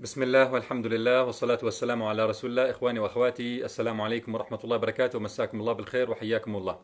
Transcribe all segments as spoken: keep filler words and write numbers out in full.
بسم الله والحمد لله والصلاة والسلام على رسول الله. إخواني وأخواتي، السلام عليكم ورحمة الله وبركاته. مساكم الله بالخير وحياكم الله.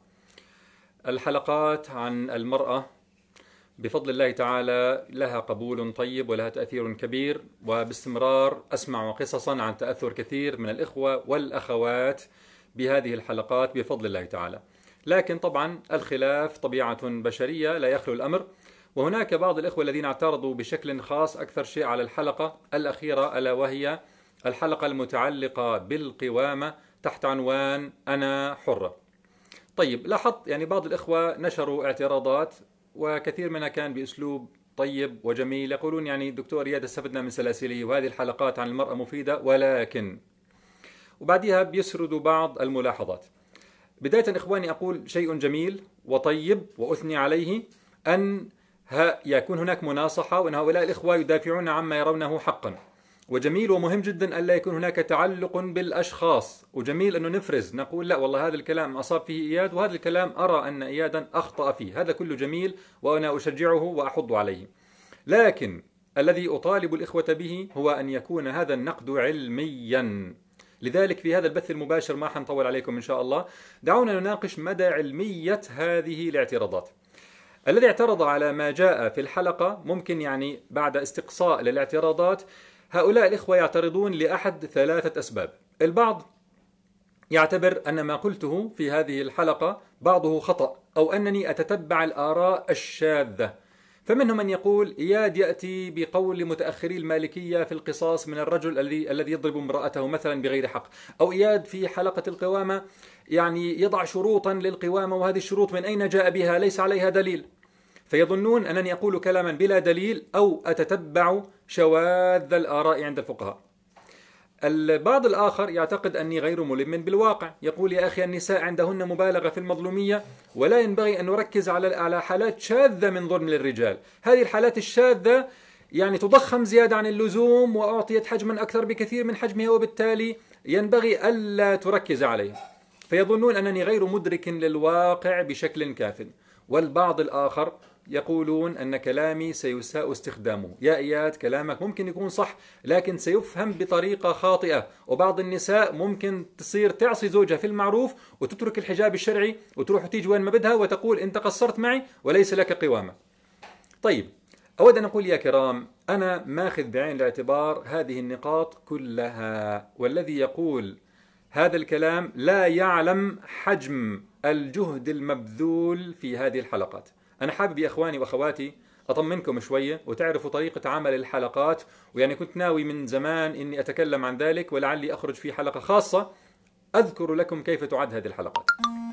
الحلقات عن المرأة بفضل الله تعالى لها قبول طيب ولها تأثير كبير، وباستمرار أسمع قصصا عن تأثر كثير من الإخوة والأخوات بهذه الحلقات بفضل الله تعالى. لكن طبعا الخلاف طبيعة بشرية لا يخلو الأمر، وهناك بعض الإخوة الذين اعترضوا بشكل خاص أكثر شيء على الحلقة الأخيرة، ألا وهي الحلقة المتعلقة بالقوامة تحت عنوان أنا حرة. طيب، لاحظت يعني بعض الإخوة نشروا اعتراضات، وكثير منها كان بأسلوب طيب وجميل، يقولون يعني دكتور إياد استفدنا من سلاسله وهذه الحلقات عن المرأة مفيدة، ولكن وبعدها بيسردوا بعض الملاحظات. بداية إخواني أقول شيء جميل وطيب وأثني عليه أن يكون هناك مناصحة، وأن هؤلاء الإخوة يدافعون عما يرونه حقا، وجميل ومهم جدا ألا يكون هناك تعلق بالأشخاص، وجميل أنه نفرز نقول لا والله هذا الكلام أصاب فيه إياد وهذا الكلام أرى أن إيادا أخطأ فيه، هذا كله جميل وأنا أشجعه وأحض عليه. لكن الذي أطالب الإخوة به هو أن يكون هذا النقد علميا. لذلك في هذا البث المباشر ما حنطول عليكم إن شاء الله، دعونا نناقش مدى علمية هذه الاعتراضات. الذي اعترض على ما جاء في الحلقة ممكن يعني بعد استقصاء للاعتراضات، هؤلاء الإخوة يعترضون لأحد ثلاثة أسباب. البعض يعتبر أن ما قلته في هذه الحلقة بعضه خطأ، أو أنني أتتبع الآراء الشاذة. فمنهم من يقول إياد يأتي بقول متأخري المالكية في القصاص من الرجل الذي الذي يضرب امرأته مثلا بغير حق، أو إياد في حلقة القوامة يعني يضع شروطا للقوامة، وهذه الشروط من أين جاء بها؟ ليس عليها دليل. فيظنون أنني أقول كلاما بلا دليل أو أتتبع شواذ الآراء عند الفقهاء. البعض الآخر يعتقد أني غير ملم بالواقع، يقول يا أخي النساء عندهن مبالغة في المظلومية، ولا ينبغي أن نركز على على حالات شاذة من ظلم للرجال. هذه الحالات الشاذة يعني تضخم زيادة عن اللزوم وأعطيت حجما أكثر بكثير من حجمها، وبالتالي ينبغي ألا تركز عليه. فيظنون أنني غير مدرك للواقع بشكل كاف. والبعض الآخر يقولون أن كلامي سيساء استخدامه. يا إياد كلامك ممكن يكون صح، لكن سيفهم بطريقة خاطئة، وبعض النساء ممكن تصير تعصي زوجها في المعروف وتترك الحجاب الشرعي وتروح وتيجي وين ما بدها وتقول أنت قصرت معي وليس لك قوامة. طيب، أود أن أقول يا كرام، أنا ماخذ بعين الاعتبار هذه النقاط كلها، والذي يقول هذا الكلام لا يعلم حجم الجهد المبذول في هذه الحلقات. أنا حابب يا إخواني وأخواتي أطمنكم شوية وتعرفوا طريقة عمل الحلقات، ويعني كنت ناوي من زمان إني أتكلم عن ذلك، ولعلي أخرج في حلقة خاصة أذكر لكم كيف تعد هذه الحلقات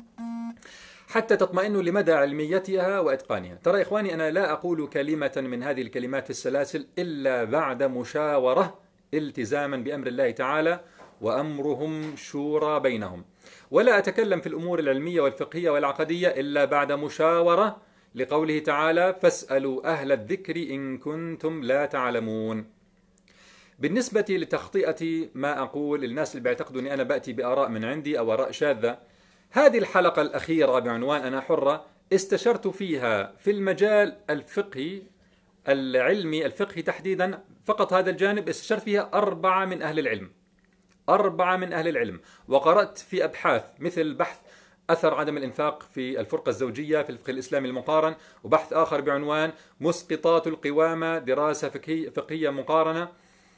حتى تطمئنوا لمدى علميتها وإتقانها. ترى إخواني، أنا لا أقول كلمة من هذه الكلمات في السلاسل إلا بعد مشاورة التزاما بأمر الله تعالى، وأمرهم شورى بينهم، ولا أتكلم في الأمور العلمية والفقهية والعقدية إلا بعد مشاورة، لقوله تعالى فاسألوا أهل الذكر إن كنتم لا تعلمون. بالنسبة لتخطئة ما أقول الناس اللي بيعتقدوا أني أنا بأتي بآراء من عندي أو آراء شاذة، هذه الحلقة الأخيرة بعنوان أنا حرة استشرت فيها في المجال الفقهي العلمي الفقهي تحديدا، فقط هذا الجانب استشرت فيها أربعة من أهل العلم أربعة من أهل العلم، وقرأت في أبحاث مثل بحث أثر عدم الإنفاق في الفرقة الزوجية في الفقه الإسلامي المقارن، وبحث آخر بعنوان مسقطات القوامة دراسة فقهية, فقهية مقارنة.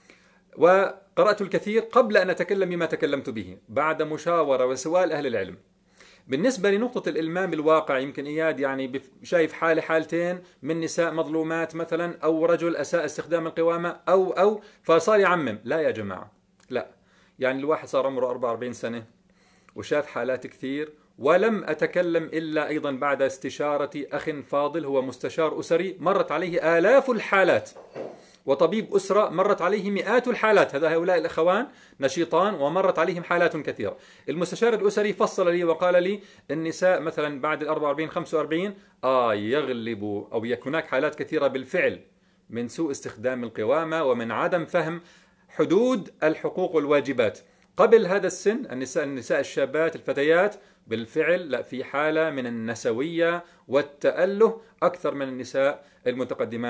وقرأت الكثير قبل أن أتكلم بما تكلمت به بعد مشاورة وسؤال أهل العلم. بالنسبة لنقطة الإلمام الواقع، يمكن إياد يعني شايف حالة حالتين من نساء مظلومات مثلا، أو رجل أساء استخدام القوامة، أو أو فصار يعمم. لا يا جماعة، لا. يعني الواحد صار عمره أربعة وأربعين سنة وشاف حالات كثير، ولم أتكلم إلا أيضا بعد استشارة أخ فاضل هو مستشار أسري مرت عليه آلاف الحالات، وطبيب أسرة مرت عليه مئات الحالات. هذا هؤلاء الأخوان نشيطان ومرت عليهم حالات كثيرة. المستشار الأسري فصل لي وقال لي النساء مثلا بعد الأربعة وأربعين خمسة وأربعين آه يغلب أو يكون هناك حالات كثيرة بالفعل من سوء استخدام القوامة ومن عدم فهم حدود الحقوق والواجبات. قبل هذا السن النساء النساء الشابات الفتيات بالفعل لا، في حالة من النسوية والتأله أكثر من النساء المتقدمات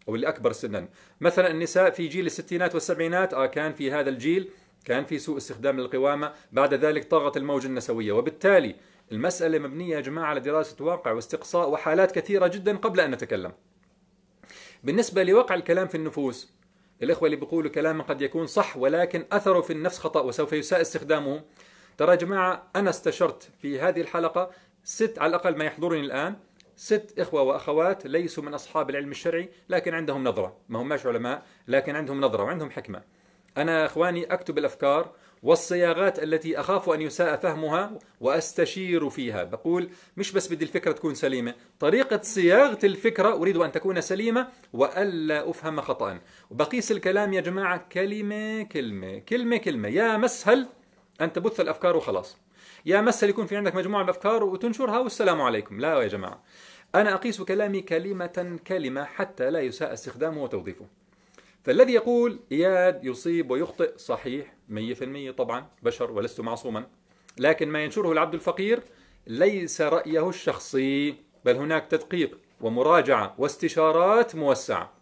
أو اللي أكبر سنا. مثلا النساء في جيل الستينات والسبعينات آه كان في هذا الجيل كان في سوء استخدام للقوامة، بعد ذلك طغت الموجة النسوية، وبالتالي المسألة مبنية يا جماعة على دراسة واقع واستقصاء وحالات كثيرة جدا قبل أن نتكلم. بالنسبة لوقع الكلام في النفوس، الإخوة اللي بيقولوا كلاما قد يكون صح ولكن أثره في النفس خطأ وسوف يساء استخدامه، ترى يا جماعة أنا استشرت في هذه الحلقة ست، على الأقل ما يحضرني الآن، ست إخوة وأخوات ليسوا من أصحاب العلم الشرعي لكن عندهم نظرة، ما هم ماش علماء لكن عندهم نظرة وعندهم حكمة. أنا أخواني أكتب الأفكار والصياغات التي أخاف أن يساء فهمها وأستشير فيها، بقول مش بس بدي الفكرة تكون سليمة، طريقة صياغة الفكرة أريد أن تكون سليمة وألا أفهم خطأ، وبقيس الكلام يا جماعة كلمة كلمة كلمة كلمة. يا مسهل أن تبث الأفكار وخلاص، يا مسهل يكون في عندك مجموعة من الأفكار وتنشرها والسلام عليكم. لا يا جماعة، أنا أقيس كلامي كلمة كلمة حتى لا يساء استخدامه وتوظيفه. فالذي يقول إياد يصيب ويخطئ صحيح مية في المية، طبعا بشر ولست معصوما، لكن ما ينشره العبد الفقير ليس رأيه الشخصي، بل هناك تدقيق ومراجعة واستشارات موسعة.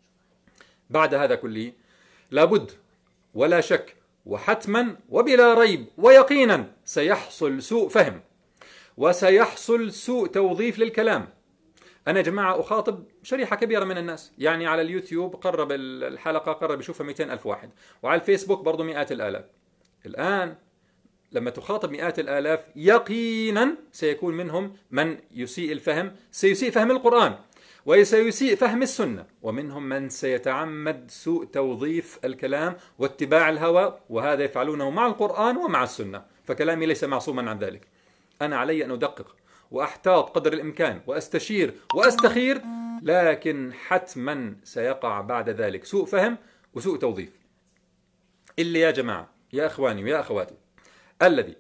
بعد هذا كله لابد ولا شك وحتما وبلا ريب ويقينا سيحصل سوء فهم وسيحصل سوء توظيف للكلام. أنا يا جماعة أخاطب شريحة كبيرة من الناس، يعني على اليوتيوب قرب الحلقة قرب يشوفها مئتين ألف واحد، وعلى الفيسبوك برضو مئات الآلاف. الآن لما تخاطب مئات الآلاف يقينا سيكون منهم من يسيء الفهم، سيسيء فهم القرآن وسيسيء فهم السنة، ومنهم من سيتعمد سوء توظيف الكلام واتباع الهوى، وهذا يفعلونه مع القرآن ومع السنة، فكلامي ليس معصوما عن ذلك. أنا علي أن أدقق وأحتاط قدر الإمكان وأستشير وأستخير، لكن حتما سيقع بعد ذلك سوء فهم وسوء توظيف. اللي يا جماعة يا أخواني ويا أخواتي الذي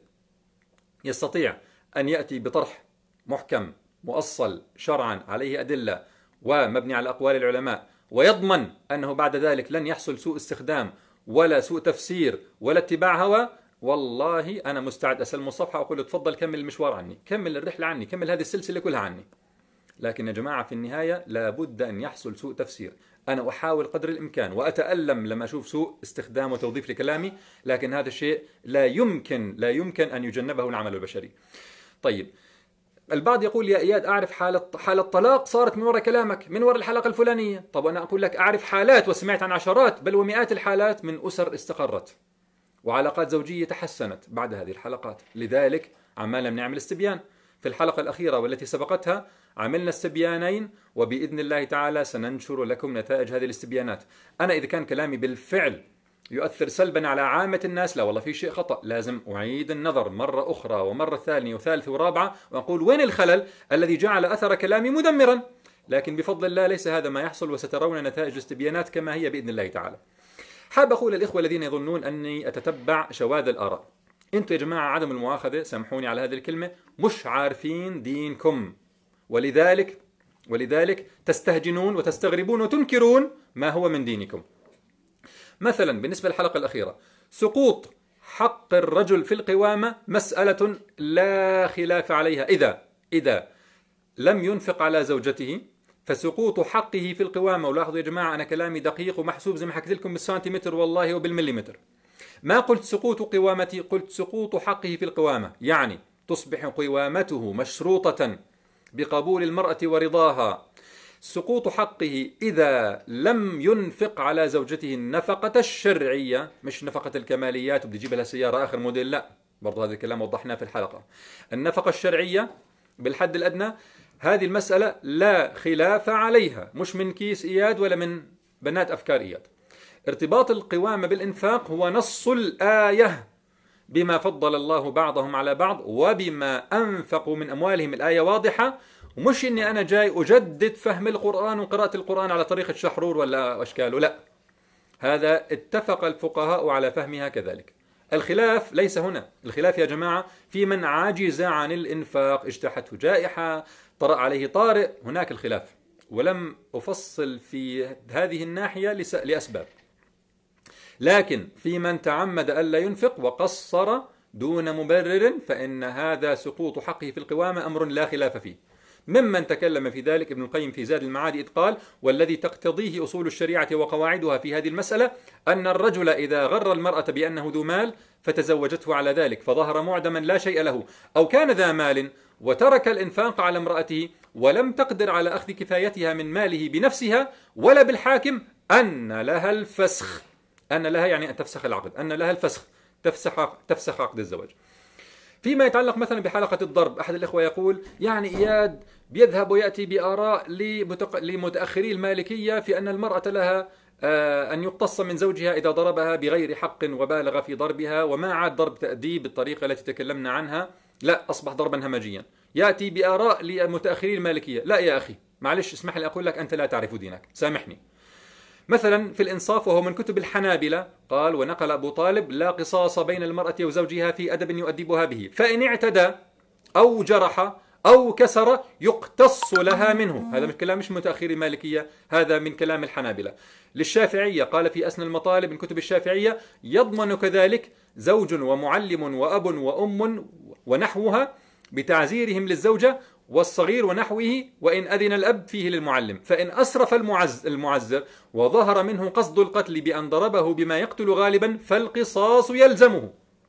يستطيع أن يأتي بطرح محكم مؤصل شرعا عليه أدلة ومبني على أقوال العلماء ويضمن أنه بعد ذلك لن يحصل سوء استخدام ولا سوء تفسير ولا اتباع هوى، والله أنا مستعد أسلم الصفحة وأقول له تفضل كمل المشوار عني، كمل الرحلة عني، كمل هذه السلسلة كلها عني. لكن يا جماعة في النهاية لابد أن يحصل سوء تفسير. أنا أحاول قدر الإمكان وأتألم لما أشوف سوء استخدام وتوظيف لكلامي، لكن هذا الشيء لا يمكن لا يمكن أن يجنبه العمل البشري. طيب، البعض يقول يا إياد أعرف حالة حالة طلاق صارت من وراء كلامك، من وراء الحلقة الفلانية. طب أنا أقول لك أعرف حالات وسمعت عن عشرات بل ومئات الحالات من أسر استقرت وعلاقات زوجية تحسنت بعد هذه الحلقات. لذلك عمالنا بنعمل استبيان. في الحلقة الأخيرة والتي سبقتها عملنا استبيانين، وبإذن الله تعالى سننشر لكم نتائج هذه الاستبيانات. أنا إذا كان كلامي بالفعل يؤثر سلبا على عامة الناس، لا والله في شيء خطأ، لازم أعيد النظر مرة أخرى ومرة ثانية وثالثة ورابعة وأقول وين الخلل الذي جعل أثر كلامي مدمرا. لكن بفضل الله ليس هذا ما يحصل، وسترون نتائج الاستبيانات كما هي بإذن الله تعالى. حاب أقول للإخوة الذين يظنون أني أتتبع شواذ الآراء، أنتم يا جماعة عدم المؤاخذة سامحوني على هذه الكلمة مش عارفين دينكم، ولذلك ولذلك تستهجنون وتستغربون وتنكرون ما هو من دينكم. مثلا بالنسبة للحلقة الأخيرة، سقوط حق الرجل في القوامة مسألة لا خلاف عليها، إذا إذا لم ينفق على زوجته فسقوط حقه في القوامة. ولاحظوا يا جماعة أنا كلامي دقيق ومحسوب زي ما حكيت لكم بالسنتيمتر والله وبالمليمتر. ما قلت سقوط قوامتي، قلت سقوط حقه في القوامة، يعني تصبح قوامته مشروطة بقبول المرأة ورضاها. سقوط حقه إذا لم ينفق على زوجته النفقة الشرعية، مش نفقة الكماليات وبدي يجيب لها سيارة آخر موديل، لا، برضو هذا الكلام وضحناه في الحلقة. النفقة الشرعية بالحد الأدنى هذه المسألة لا خلاف عليها، مش من كيس إياد ولا من بنات أفكار إياد. ارتباط القوامة بالإنفاق هو نص الآية بما فضل الله بعضهم على بعض وبما أنفقوا من أموالهم. الآية واضحة، ومش إني أنا جاي أجدد فهم القرآن وقراءة القرآن على طريقة شحرور ولا أشكاله، لا، هذا اتفق الفقهاء على فهمها كذلك. الخلاف ليس هنا، الخلاف يا جماعة في من عاجز عن الإنفاق، اجتاحته جائحة، طرأ عليه طارئ، هناك الخلاف، ولم أفصل في هذه الناحية لأسباب. لكن في من تعمد ألا ينفق وقصر دون مبرر فإن هذا سقوط حقه في القوامة أمر لا خلاف فيه. ممن تكلم في ذلك ابن القيم في زاد المعاد إذ قال: والذي تقتضيه أصول الشريعة وقواعدها في هذه المسألة أن الرجل إذا غر المرأة بأنه ذو مال فتزوجته على ذلك فظهر معدما لا شيء له، أو كان ذا مال وترك الإنفاق على امرأته ولم تقدر على أخذ كفايتها من ماله بنفسها ولا بالحاكم، أن لها الفسخ. أن لها يعني أن تفسخ العقد، أن لها الفسخ، تفسخ تفسخ عقد الزواج. فيما يتعلق مثلا بحلقة الضرب، أحد الإخوة يقول: يعني إياد بيذهب ويأتي بآراء لمتأخري المالكية في أن المرأة لها أن يقتص من زوجها إذا ضربها بغير حق وبالغ في ضربها، وما عاد ضرب تأديب بالطريقة التي تكلمنا عنها، لا أصبح ضربا همجيا. يأتي بآراء لمتأخري المالكية. لا يا أخي، معلش اسمح لي أقول لك، أنت لا تعرف دينك، سامحني. مثلا في الإنصاف وهو من كتب الحنابلة قال: ونقل أبو طالب: لا قصاص بين المرأة وزوجها في أدب يؤدبها به، فإن اعتدى أو جرح أو كسر يقتص لها منه. هذا من كلام مش متأخر المالكية، هذا من كلام الحنابلة. للشافعية قال في أسنى المطالب من كتب الشافعية: يضمن كذلك زوج ومعلم وأب وأم ونحوها بتعزيرهم للزوجة والصغير ونحوه، وإن أذن الأب فيه للمعلم، فإن أسرف المعز المعزر وظهر منه قصد القتل بأن ضربه بما يقتل غالبا فالقصاص يلزمه.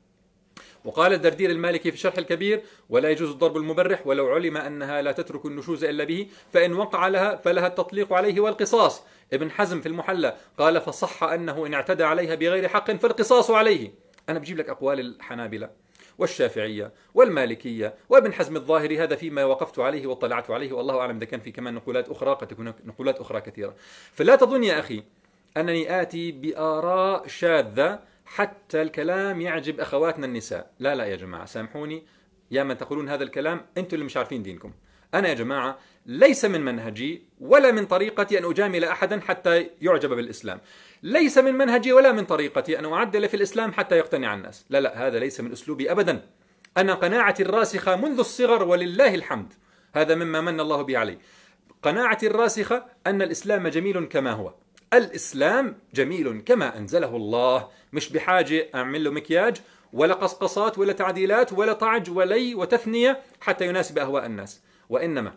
وقال الدردير المالكي في شرح الكبير: ولا يجوز الضرب المبرح ولو علم أنها لا تترك النشوز إلا به، فإن وقع لها فلها التطليق عليه والقصاص. ابن حزم في المحلى قال: فصح أنه إن اعتدى عليها بغير حق فالقصاص عليه. أنا بجيب لك أقوال الحنابلة والشافعية والمالكية وابن حزم الظاهري، هذا فيما وقفت عليه واطلعت عليه، والله أعلم إذا كان في كمان نقولات أخرى، قد تكون نقولات أخرى كثيرة. فلا تظن يا أخي أنني آتي بآراء شاذة حتى الكلام يعجب أخواتنا النساء. لا لا يا جماعة، سامحوني يا من تقولون هذا الكلام، أنتم اللي مش عارفين دينكم. أنا يا جماعة ليس من منهجي ولا من طريقتي أن أجامل أحدا حتى يعجب بالإسلام، ليس من منهجي ولا من طريقتي أن أعدل في الإسلام حتى يقتنع الناس. لا لا، هذا ليس من أسلوبي أبدا. أنا قناعتي الراسخة منذ الصغر ولله الحمد، هذا مما من الله به علي. قناعتي الراسخة أن الإسلام جميل كما هو، الإسلام جميل كما أنزله الله، مش بحاجة أعمل له مكياج ولا قصقصات ولا تعديلات ولا طعج ولي وتثنية حتى يناسب أهواء الناس، وإنما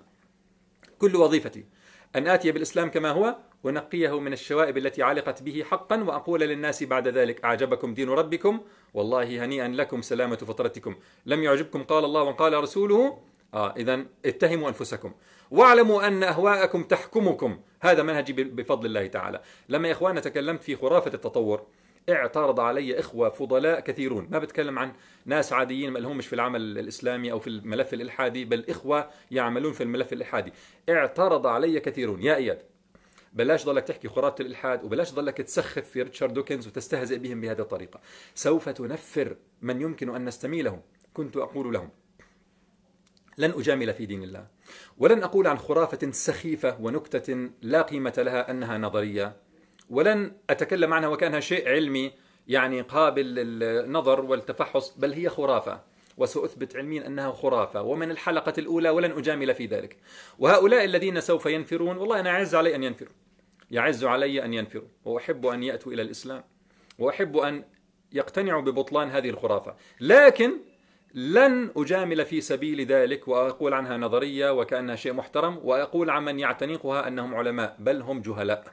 كل وظيفتي أن آتي بالإسلام كما هو ونقيه من الشوائب التي علقت به حقا، وأقول للناس بعد ذلك: أعجبكم دين ربكم؟ والله هنيئا لكم سلامة فطرتكم. لم يعجبكم قال الله وقال رسوله؟ آه إذا اتهموا أنفسكم واعلموا أن أهواءكم تحكمكم. هذا منهجي بفضل الله تعالى. لما يا إخواننا تكلمت في خرافة التطور اعترض علي إخوة فضلاء كثيرون، ما بتكلم عن ناس عاديين ما لهمش في العمل الإسلامي أو في الملف الإلحادي، بل إخوة يعملون في الملف الإلحادي. اعترض علي كثيرون: يا إياد بلاش ضلك تحكي خرافة الإلحاد، وبلاش ضلك تسخف في ريتشارد دوكنز وتستهزئ بهم بهذه الطريقة، سوف تنفر من يمكن أن نستميلهم. كنت أقول لهم: لن أجامل في دين الله، ولن أقول عن خرافة سخيفة ونكتة لا قيمة لها أنها نظرية، ولن أتكلم عنها وكأنها شيء علمي يعني قابل للنظر والتفحص، بل هي خرافة، وسأثبت علميا أنها خرافة ومن الحلقة الأولى، ولن أجامل في ذلك. وهؤلاء الذين سوف ينفرون، والله أنا أعز علي أن ينفروا، يعز علي أن ينفروا، وأحب أن يأتوا إلى الإسلام، وأحب أن يقتنعوا ببطلان هذه الخرافة، لكن لن أجامل في سبيل ذلك وأقول عنها نظرية وكأنها شيء محترم، وأقول عن من يعتنقها أنهم علماء، بل هم جهلاء.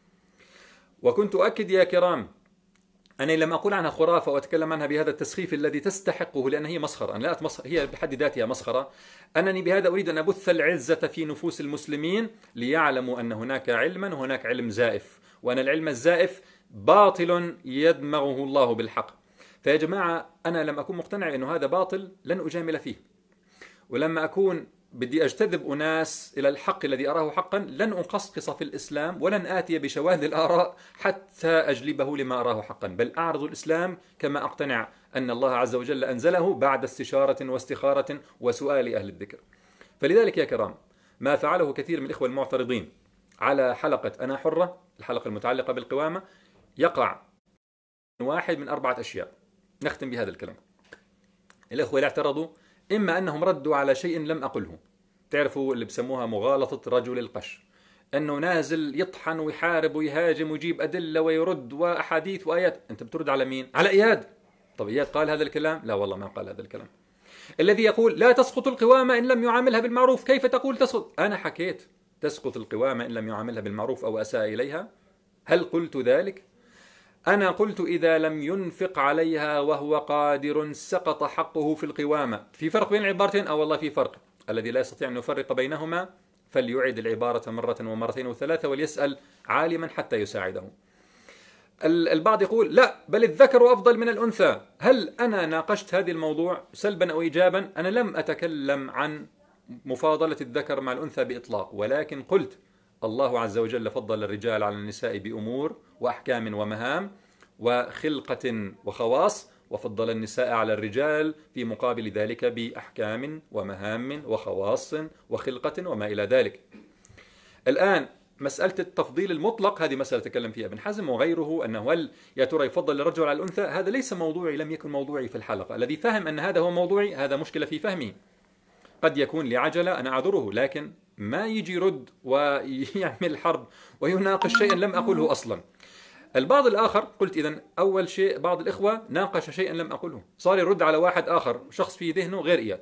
وكنت أؤكد يا كرام أنني لم أقول عنها خرافة وأتكلم عنها بهذا التسخيف الذي تستحقه، لأن هي مسخرة، أنا لا أتمسخر، هي بحد ذاتها مسخرة. أنني بهذا أريد أن أبث العزة في نفوس المسلمين ليعلموا أن هناك علما وهناك علم زائف، وأن العلم الزائف باطل يدمغه الله بالحق. فيا جماعة أنا لم أكون مقتنع أنه هذا باطل لن أجامل فيه، ولما أكون بدي أجتذب أناس إلى الحق الذي أراه حقا لن أقصقص في الإسلام، ولن آتي بشواذ الآراء حتى أجلبه لما أراه حقا، بل أعرض الإسلام كما أقتنع أن الله عز وجل أنزله بعد استشارة واستخارة وسؤال أهل الذكر. فلذلك يا كرام ما فعله كثير من الإخوة المعترضين على حلقة أنا حرة، الحلقة المتعلقة بالقوامة، يقع واحد من أربعة أشياء. نختم بهذا الكلام. الإخوة اللي اعترضوا إما أنهم ردوا على شيء لم أقله، تعرفوا اللي بسموها مغالطة رجل القش، أنه نازل يطحن ويحارب ويهاجم ويجيب أدلة ويرد وأحاديث وآيات. أنت بترد على مين؟ على إياد. طب إياد قال هذا الكلام؟ لا والله ما قال هذا الكلام. الذي يقول لا تسقط القوامة إن لم يعاملها بالمعروف، كيف تقول تسقط؟ أنا حكيت تسقط القوامة إن لم يعاملها بالمعروف أو أساء إليها؟ هل قلت ذلك؟ أنا قلت إذا لم ينفق عليها وهو قادر سقط حقه في القوامة. في فرق بين العبارتين؟ أو والله في فرق. الذي لا يستطيع أن يفرق بينهما فليعيد العبارة مرة ومرتين وثلاثة وليسأل عالما حتى يساعده. البعض يقول لا بل الذكر أفضل من الأنثى. هل أنا ناقشت هذا الموضوع سلبا أو إيجابا؟ أنا لم أتكلم عن مفاضلة الذكر مع الأنثى بإطلاق، ولكن قلت الله عز وجل فضل الرجال على النساء بأمور وأحكام ومهام وخلقة وخواص، وفضل النساء على الرجال في مقابل ذلك بأحكام ومهام وخواص وخلقة وما إلى ذلك. الآن مسألة التفضيل المطلق هذه مسألة تكلم فيها ابن حزم وغيره، أنه هل يا ترى يفضل الرجل على الأنثى؟ هذا ليس موضوعي، لم يكن موضوعي في الحلقة. الذي فهم أن هذا هو موضوعي هذا مشكلة في فهمه، قد يكون لعجلة أنا أعذره، لكن ما يجي يرد ويعمل حرب ويناقش شيئا لم أقله أصلا. البعض الآخر قلت إذن أول شيء بعض الإخوة ناقش شيئا لم أقله، صار يرد على واحد آخر شخص في ذهنه غير إياد.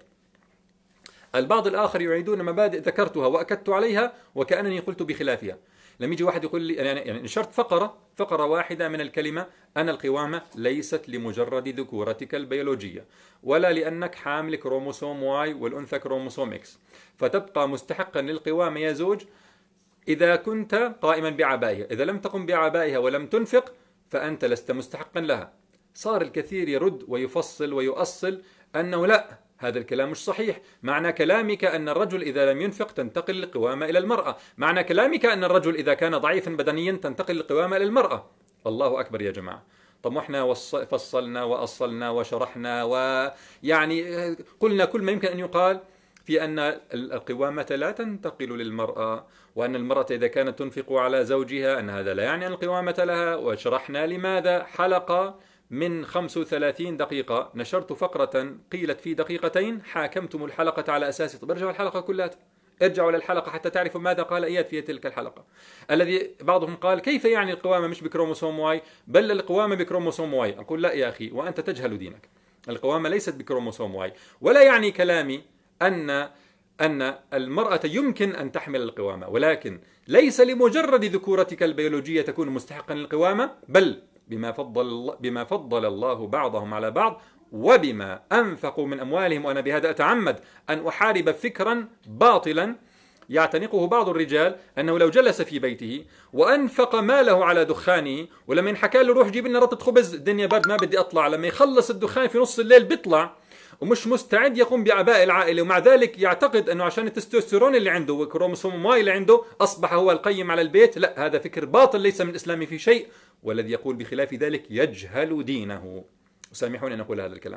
البعض الآخر يعيدون مبادئ ذكرتها وأكدت عليها وكأنني قلت بخلافها. لما يجي واحد يقول لي يعني نشرت فقرة فقرة واحدة من الكلمة أن القوامة ليست لمجرد ذكورتك البيولوجية ولا لأنك حامل كروموسوم واي والأنثى كروموسوم إكس، فتبقى مستحقا للقوامة يا زوج إذا كنت قائما بعبائها، إذا لم تقم بعبائها ولم تنفق فأنت لست مستحقا لها. صار الكثير يرد ويفصل ويؤصل أنه لا، هذا الكلام مش صحيح. معنى كلامك أن الرجل إذا لم ينفق تنتقل القوامة إلى المرأة، معنى كلامك أن الرجل إذا كان ضعيفا بدنيا تنتقل القوامة إلى المرأة. الله أكبر يا جماعة. طب احنا فصلنا وأصلنا وشرحنا ويعني قلنا كل ما يمكن أن يقال في أن القوامة لا تنتقل للمرأة، وأن المرأة إذا كانت تنفق على زوجها أن هذا لا يعني أن القوامة لها، وشرحنا لماذا. حلقة من خمس وثلاثين دقيقة نشرت فقرة قيلت في دقيقتين، حاكمتم الحلقة على أساسه. طب ارجعوا الحلقة كلها، ارجعوا للحلقة حتى تعرفوا ماذا قال إياد في تلك الحلقة. الذي بعضهم قال كيف يعني القوامة مش بكروموسوم واي بل القوامة بكروموسوم واي؟ أقول لا يا أخي وأنت تجهل دينك، القوامة ليست بكروموسوم واي، ولا يعني كلامي أن أن المرأة يمكن أن تحمل القوامة، ولكن ليس لمجرد ذكورتك البيولوجية تكون مستحقا للقوامة، بل بما فضل بما فضل الله بعضهم على بعض وبما أنفقوا من أموالهم. وأنا بهذا أتعمد أن أحارب فكرا باطلا يعتنقه بعض الرجال أنه لو جلس في بيته وأنفق ماله على دخانه ولما ينحكى له روح جيب لنا رطة خبز الدنيا برد ما بدي أطلع، لما يخلص الدخان في نص الليل بيطلع ومش مستعد يقوم بأعباء العائلة، ومع ذلك يعتقد أنه عشان التستوستيرون اللي عنده والكروموسوم واي اللي عنده أصبح هو القيم على البيت. لا، هذا فكر باطل ليس من الإسلام في شيء، والذي يقول بخلاف ذلك يجهل دينه. وسامحوني أن أقول هذا الكلام.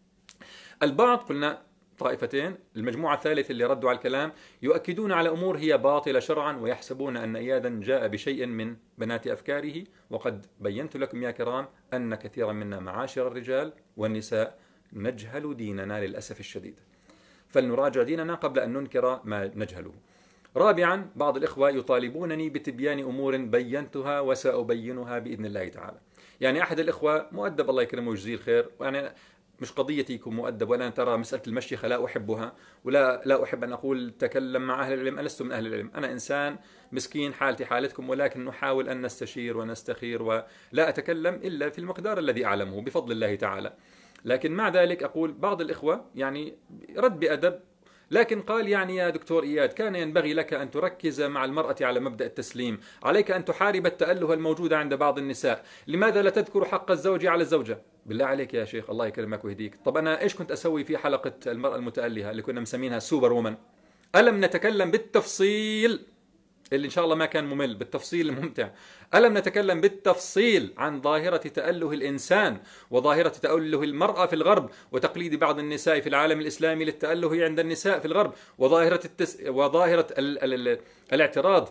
البعض قلنا طائفتين، المجموعة الثالثة اللي ردوا على الكلام يؤكدون على أمور هي باطلة شرعا ويحسبون أن إيادا جاء بشيء من بنات أفكاره، وقد بينت لكم يا كرام أن كثيرا منا معاشر الرجال والنساء نجهل ديننا للأسف الشديد، فلنراجع ديننا قبل أن ننكر ما نجهله. رابعا، بعض الإخوة يطالبونني بتبيان أمور بينتها وسأبينها بإذن الله تعالى. يعني أحد الإخوة مؤدب الله يكرمه ويجزيه الخير، وأنا مش قضيتي يكون مؤدب ولا ترى مسألة المشيخة لا أحبها ولا لا أحب أن أقول تكلم مع أهل العلم، أنا لست من أهل العلم، أنا إنسان مسكين حالتي حالتكم، ولكن نحاول أن نستشير ونستخير ولا أتكلم إلا في المقدار الذي أعلمه بفضل الله تعالى. لكن مع ذلك أقول بعض الإخوة يعني رد بأدب، لكن قال يعني يا دكتور إياد كان ينبغي لك أن تركز مع المرأة على مبدأ التسليم، عليك أن تحارب التأله الموجود عند بعض النساء، لماذا لا تذكر حق الزوج على الزوجة؟ بالله عليك يا شيخ الله يكرمك ويهديك. طب أنا إيش كنت أسوي في حلقة المرأة المتألهة اللي كنا مسمينها سوبر وومن؟ ألم نتكلم بالتفصيل اللي إن شاء الله ما كان ممل، بالتفصيل الممتع؟ ألم نتكلم بالتفصيل عن ظاهرة تأله الإنسان وظاهرة تأله المرأة في الغرب وتقليد بعض النساء في العالم الإسلامي للتأله عند النساء في الغرب، وظاهرة التس... وظاهرة ال... ال... ال... الاعتراض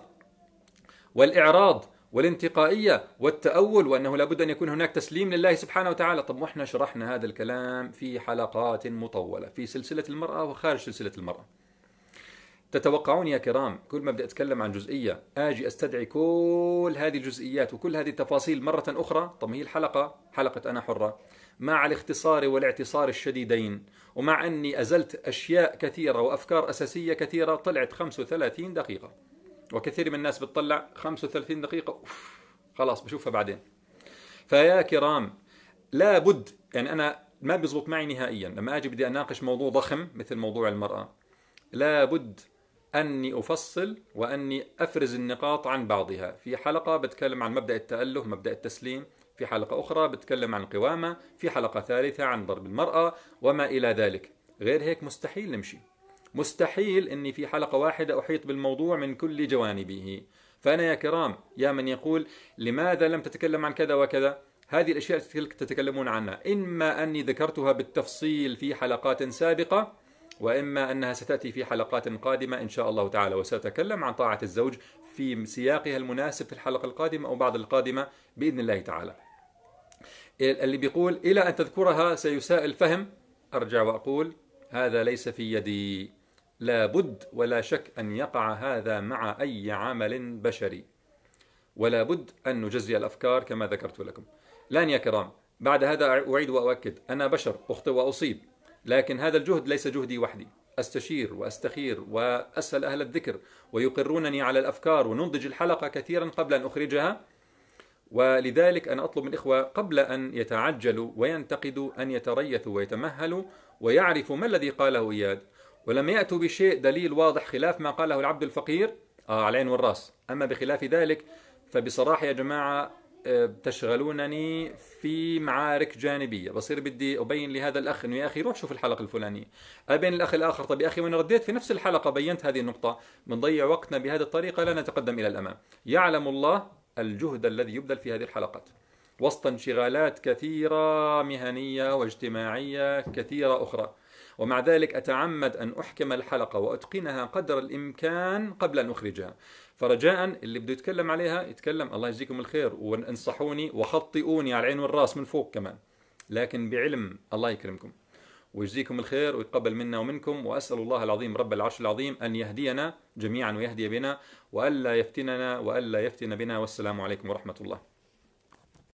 والإعراض والانتقائية والتأول، وأنه لابد أن يكون هناك تسليم لله سبحانه وتعالى. طب وإحنا شرحنا هذا الكلام في حلقات مطولة في سلسلة المرأة وخارج سلسلة المرأة. تتوقعون يا كرام كل ما بدي أتكلم عن جزئية آجي أستدعي كل هذه الجزئيات وكل هذه التفاصيل مرة أخرى؟ طب هي الحلقة حلقة أنا حرة، مع الاختصار والاعتصار الشديدين، ومع أني أزلت أشياء كثيرة وأفكار أساسية كثيرة، طلعت خمسة وثلاثين دقيقة، وكثير من الناس بتطلع خمسة وثلاثين دقيقة أوف خلاص بشوفها بعدين. فيا كرام لابد، يعني أنا ما بيزبط معي نهائيا لما أجي بدي أناقش موضوع ضخم مثل موضوع المرأة، لابد أني أفصل وأني أفرز النقاط عن بعضها. في حلقة بتكلم عن مبدأ التأله، مبدأ التسليم، في حلقة أخرى بتكلم عن القوامة، في حلقة ثالثة عن ضرب المرأة وما إلى ذلك. غير هيك مستحيل نمشي، مستحيل أني في حلقة واحدة أحيط بالموضوع من كل جوانبه. فأنا يا كرام، يا من يقول لماذا لم تتكلم عن كذا وكذا، هذه الأشياء تتكلمون عنها إما أني ذكرتها بالتفصيل في حلقات سابقة، وإما أنها ستأتي في حلقات قادمة إن شاء الله تعالى، وسأتكلم عن طاعة الزوج في سياقها المناسب في الحلقة القادمة أو بعد القادمة بإذن الله تعالى. اللي بيقول إلى أن تذكرها سيساء الفهم، أرجع وأقول هذا ليس في يدي، لابد ولا شك أن يقع هذا مع أي عمل بشري، ولا بد أن نجزي الأفكار كما ذكرت لكم. لان يا كرام، بعد هذا أعيد وأؤكد، أنا بشر أخطئ وأصيب، لكن هذا الجهد ليس جهدي وحدي، أستشير وأستخير وأسأل أهل الذكر ويقرونني على الأفكار، وننضج الحلقة كثيرا قبل أن أخرجها. ولذلك أنا أطلب من الإخوة قبل أن يتعجلوا وينتقدوا أن يتريثوا ويتمهلوا ويعرفوا ما الذي قاله إياد، ولما يأتوا بشيء دليل واضح خلاف ما قاله العبد الفقير آه على العين والرأس. أما بخلاف ذلك فبصراحة يا جماعة تشغلونني في معارك جانبية، بصير بدي أبين لهذا الأخ أنه يا أخي روح شوف الحلقة الفلانية، أبين الأخ الآخر طب يا أخي وأنا رديت في نفس الحلقة بينت هذه النقطة. بنضيع وقتنا بهذه الطريقة، لا نتقدم إلى الأمام. يعلم الله الجهد الذي يبذل في هذه الحلقات وسط انشغالات كثيرة مهنية واجتماعية كثيرة أخرى، ومع ذلك أتعمد أن أحكم الحلقة وأتقنها قدر الإمكان قبل أن أخرجها. فرجاء اللي بده يتكلم عليها يتكلم، الله يجزيكم الخير، وانصحوني وخطئوني على العين والراس من فوق كمان، لكن بعلم. الله يكرمكم ويجزيكم الخير ويتقبل منا ومنكم، وأسأل الله العظيم رب العرش العظيم أن يهدينا جميعا ويهدي بنا، وألا يفتننا وألا يفتن بنا. والسلام عليكم ورحمة الله.